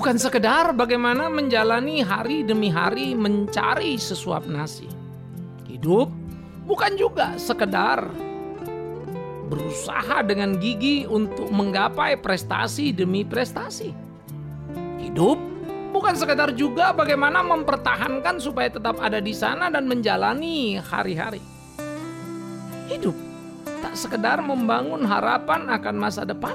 bukan sekedar bagaimana menjalani hari demi hari mencari sesuap nasi. Hidup bukan juga sekedar berusaha dengan gigih untuk menggapai prestasi demi prestasi. Hidup bukan sekedar juga bagaimana mempertahankan supaya tetap ada di sana dan menjalani hari-hari. Hidup tak sekedar membangun harapan akan masa depan,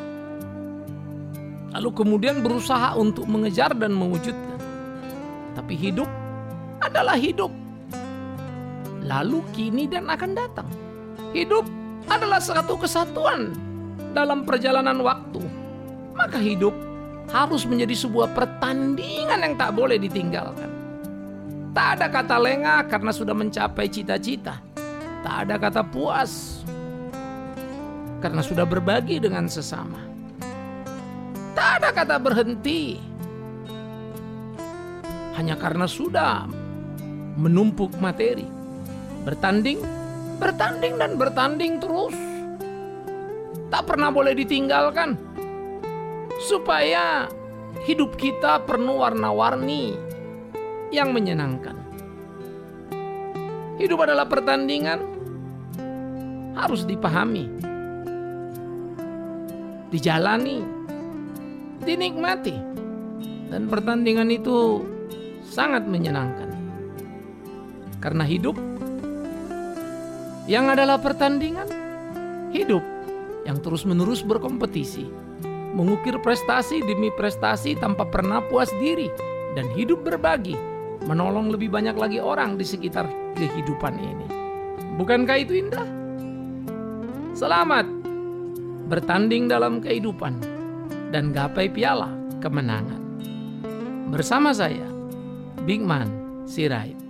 lalu kemudian berusaha untuk mengejar dan mewujudkan. Tapi hidup adalah hidup, lalu kini dan akan datang. Hidup adalah satu kesatuan dalam perjalanan waktu. Maka hidup harus menjadi sebuah pertandingan yang tak boleh ditinggalkan. Tak ada kata lengah karena sudah mencapai cita-cita. Tak ada kata puas karena sudah berbagi dengan sesama. Tak ada kata berhenti hanya karena sudah menumpuk materi. Bertanding dan bertanding terus. Tak pernah boleh ditinggalkan, supaya hidup kita penuh warna-warni yang menyenangkan. Hidup adalah pertandingan, harus dipahami, dijalani, dinikmati, dan pertandingan itu sangat menyenangkan. Karena hidup yang adalah pertandingan, hidup yang terus-menerus berkompetisi, mengukir prestasi demi prestasi tanpa pernah puas diri, dan hidup berbagi, menolong lebih banyak lagi orang di sekitar kehidupan ini. Bukankah itu indah? Selamat bertanding dalam kehidupan dan gapai piala kemenangan. Bersama saya, Bigman Sirait.